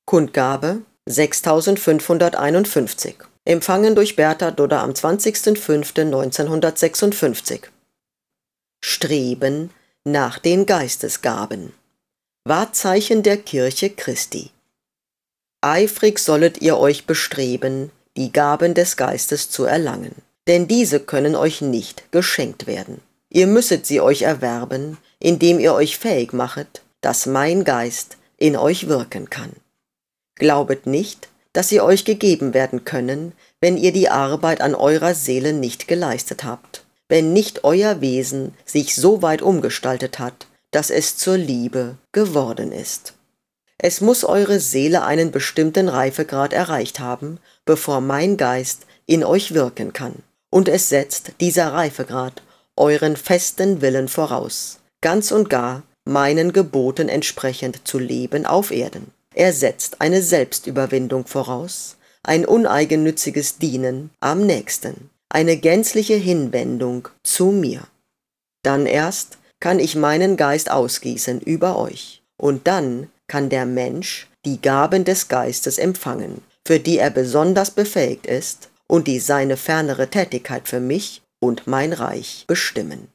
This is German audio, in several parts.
Kundgabe 6551. Empfangen durch Bertha Dudder am 20.05.1956. Streben nach den Geistesgaben. Wahrzeichen der Kirche Christi. Eifrig sollet ihr euch bestreben, die Gaben des Geistes zu erlangen, denn diese können euch nicht geschenkt werden. Ihr müsset sie euch erwerben, indem ihr euch fähig machet, dass mein Geist in euch wirken kann. Glaubet nicht, dass sie euch gegeben werden können, wenn ihr die Arbeit an eurer Seele nicht geleistet habt, wenn nicht euer Wesen sich so weit umgestaltet hat, dass es zur Liebe geworden ist. Es muss eure Seele einen bestimmten Reifegrad erreicht haben, bevor mein Geist in euch wirken kann. Und es setzt dieser Reifegrad euren festen Willen voraus, ganz und gar meinen Geboten entsprechend zu leben auf Erden. Er setzt eine Selbstüberwindung voraus, ein uneigennütziges Dienen am Nächsten, eine gänzliche Hinwendung zu mir. Dann erst kann ich meinen Geist ausgießen über euch, und dann kann der Mensch die Gaben des Geistes empfangen, für die er besonders befähigt ist und die seine fernere Tätigkeit für mich und mein Reich bestimmen.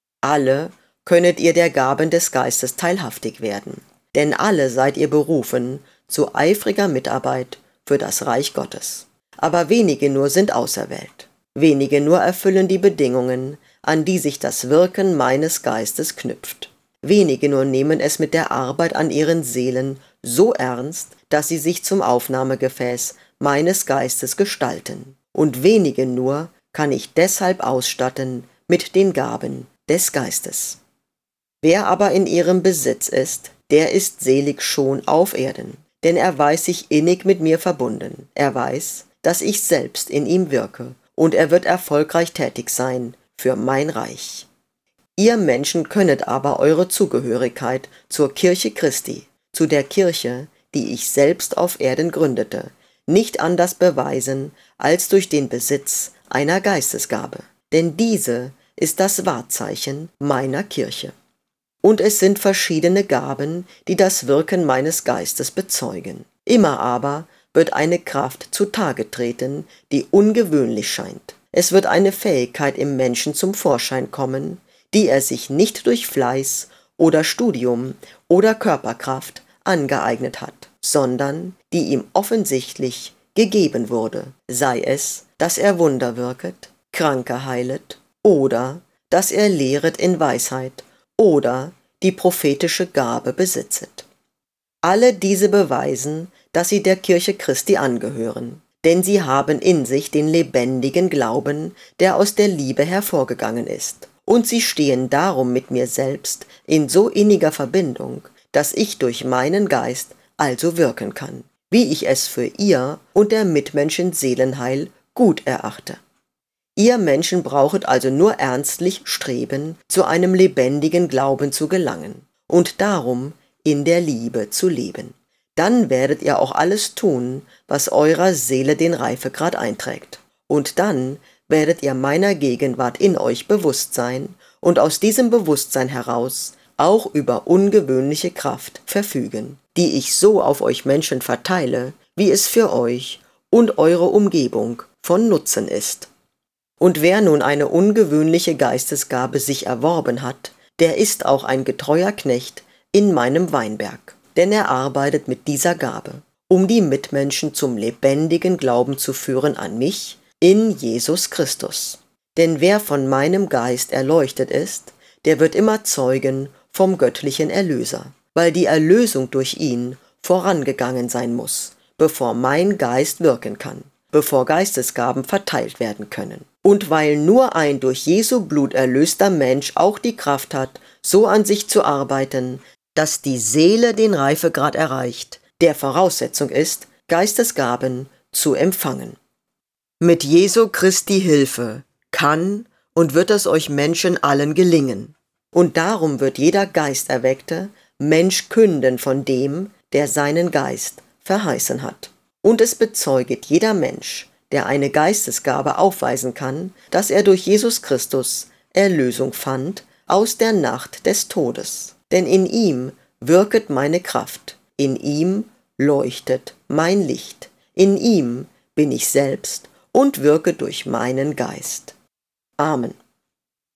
Alle könnet ihr der Gaben des Geistes teilhaftig werden, denn alle seid ihr berufen zu eifriger Mitarbeit für das Reich Gottes. Aber wenige nur sind auserwählt. Wenige nur erfüllen die Bedingungen, an die sich das Wirken meines Geistes knüpft. Wenige nur nehmen es mit der Arbeit an ihren Seelen so ernst, dass sie sich zum Aufnahmegefäß meines Geistes gestalten. Und wenige nur kann ich deshalb ausstatten mit den Gaben des Geistes. Wer aber in ihrem Besitz ist, der ist selig schon auf Erden, denn er weiß sich innig mit mir verbunden. Er weiß, dass ich selbst in ihm wirke, und er wird erfolgreich tätig sein für mein Reich. Ihr Menschen könnet aber eure Zugehörigkeit zur Kirche Christi, zu der Kirche, die ich selbst auf Erden gründete, nicht anders beweisen als durch den Besitz einer Geistesgabe, denn diese ist das Wahrzeichen meiner Kirche. Und es sind verschiedene Gaben, die das Wirken meines Geistes bezeugen. Immer aber wird eine Kraft zutage treten, die ungewöhnlich scheint. Es wird eine Fähigkeit im Menschen zum Vorschein kommen, die er sich nicht durch Fleiß oder Studium oder Körperkraft angeeignet hat, sondern die ihm offensichtlich gegeben wurde, sei es, dass er Wunder wirket, Kranke heilet oder dass er lehret in Weisheit oder die prophetische Gabe besitzet. Alle diese beweisen, dass sie der Kirche Christi angehören, denn sie haben in sich den lebendigen Glauben, der aus der Liebe hervorgegangen ist. Und sie stehen darum mit mir selbst in so inniger Verbindung, dass ich durch meinen Geist also wirken kann, wie ich es für ihr und der Mitmenschen Seelenheil gut erachte. Ihr Menschen brauchet also nur ernstlich streben, zu einem lebendigen Glauben zu gelangen und darum in der Liebe zu leben. Dann werdet ihr auch alles tun, was eurer Seele den Reifegrad einträgt. Und dann werdet ihr meiner Gegenwart in euch bewusst sein und aus diesem Bewusstsein heraus auch über ungewöhnliche Kraft verfügen, die ich so auf euch Menschen verteile, wie es für euch und eure Umgebung von Nutzen ist. Und wer nun eine ungewöhnliche Geistesgabe sich erworben hat, der ist auch ein getreuer Knecht in meinem Weinberg, denn er arbeitet mit dieser Gabe, um die Mitmenschen zum lebendigen Glauben zu führen an mich, in Jesus Christus. Denn wer von meinem Geist erleuchtet ist, der wird immer zeugen vom göttlichen Erlöser, weil die Erlösung durch ihn vorangegangen sein muss, bevor mein Geist wirken kann, bevor Geistesgaben verteilt werden können. Und weil nur ein durch Jesu Blut erlöster Mensch auch die Kraft hat, so an sich zu arbeiten, dass die Seele den Reifegrad erreicht, der Voraussetzung ist, Geistesgaben zu empfangen. Mit Jesu Christi Hilfe kann und wird es euch Menschen allen gelingen. Und darum wird jeder Geisterweckte Mensch künden von dem, der seinen Geist verheißen hat. Und es bezeuget jeder Mensch, der eine Geistesgabe aufweisen kann, dass er durch Jesus Christus Erlösung fand aus der Nacht des Todes. Denn in ihm wirket meine Kraft, in ihm leuchtet mein Licht. In ihm bin ich selbst und wirke durch meinen Geist. Amen.